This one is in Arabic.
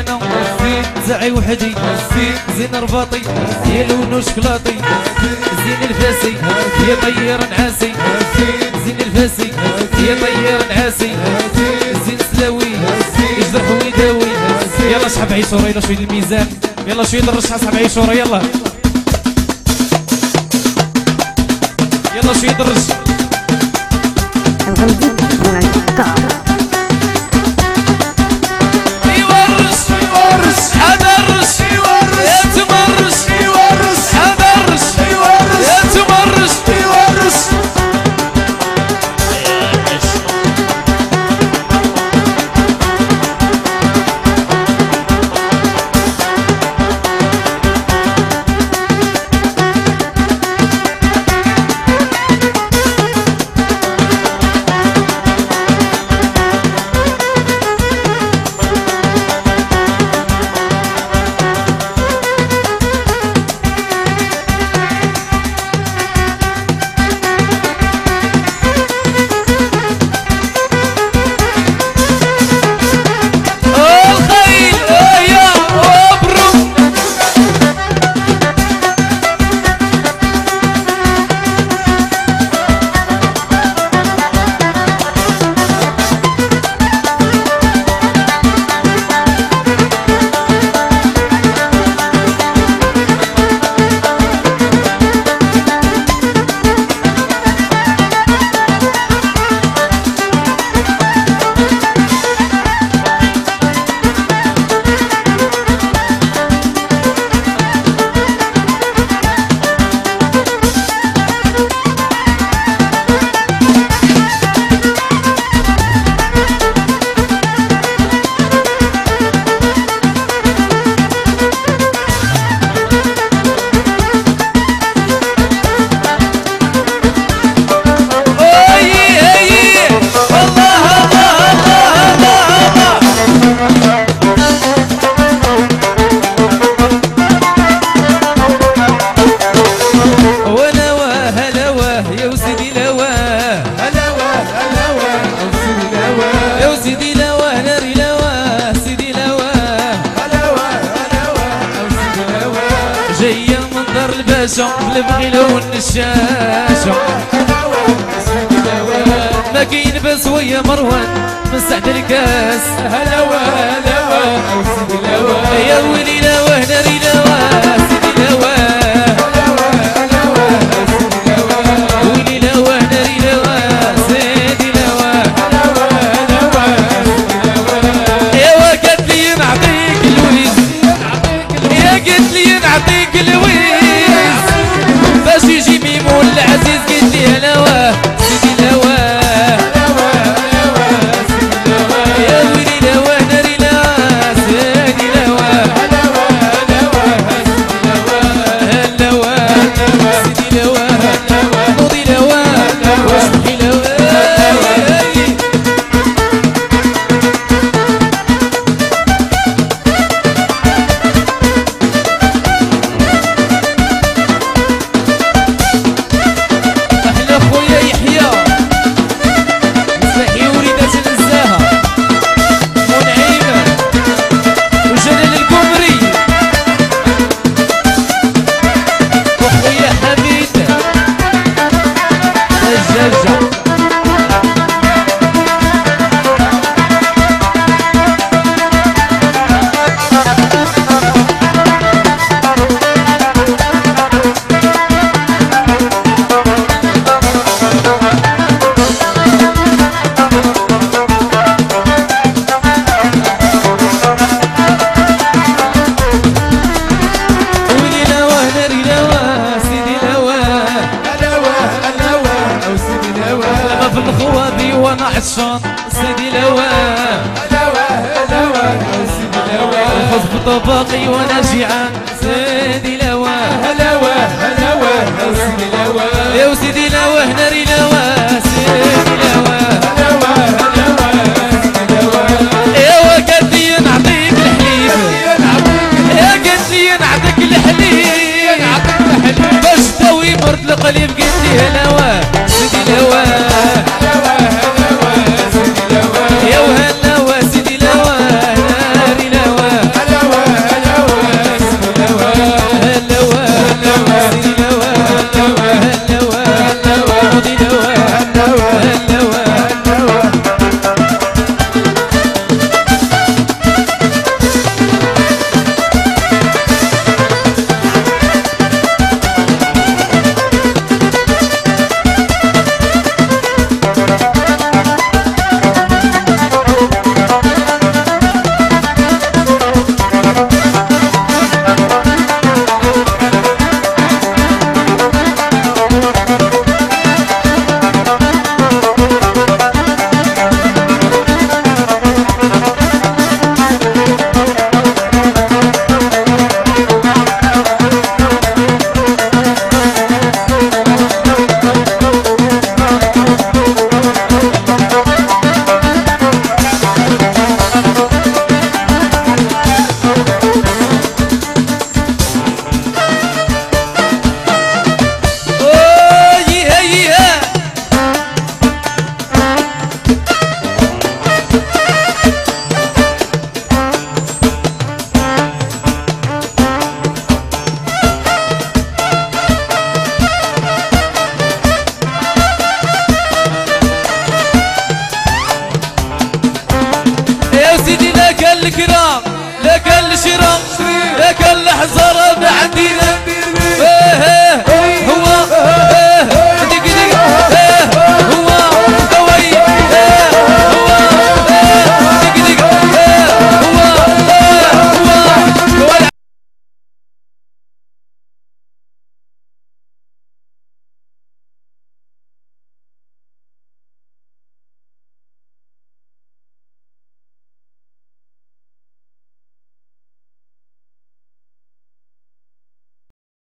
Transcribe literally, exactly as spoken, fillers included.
انا زعي وحدي زين رباطي يا لونو شكلاطي زين الفاسي يا طير نعاسي زين الفاسي يا طير نعاسي زين سلاوي يجرح ويداوي يلا شحب عيشورة يلا شويه الميزان يلا شويه الرشحه صحب عيشورة يلا يلا شويه الرش بالبغيلة والنشاشة ما كاين بس ويا مروان من سعد الكاس هلاوة هلاوة يا ويلي لاوة ناري لاوة سيدي لاوة ويلي لاوة ناري لاوة سيدي لاوة يا قالت لي نعطيك الويز يا قالت لي نعطيك الويز باش يجي ميمون العزيز قلت لي هلاواه سيدي لاواه يا ويلي لاواه ناري لاواه سيدي لاواه هلاواه سيدي لاواه نوضي لاواه واسمحي لاواه وانا عطشان سيدي لواه لواه لواه سيدي لواه الخبز بطباقي وانا جيعان سيدي لواه لواه لواه سيدي لواه يا سيدي لواه ناري لواه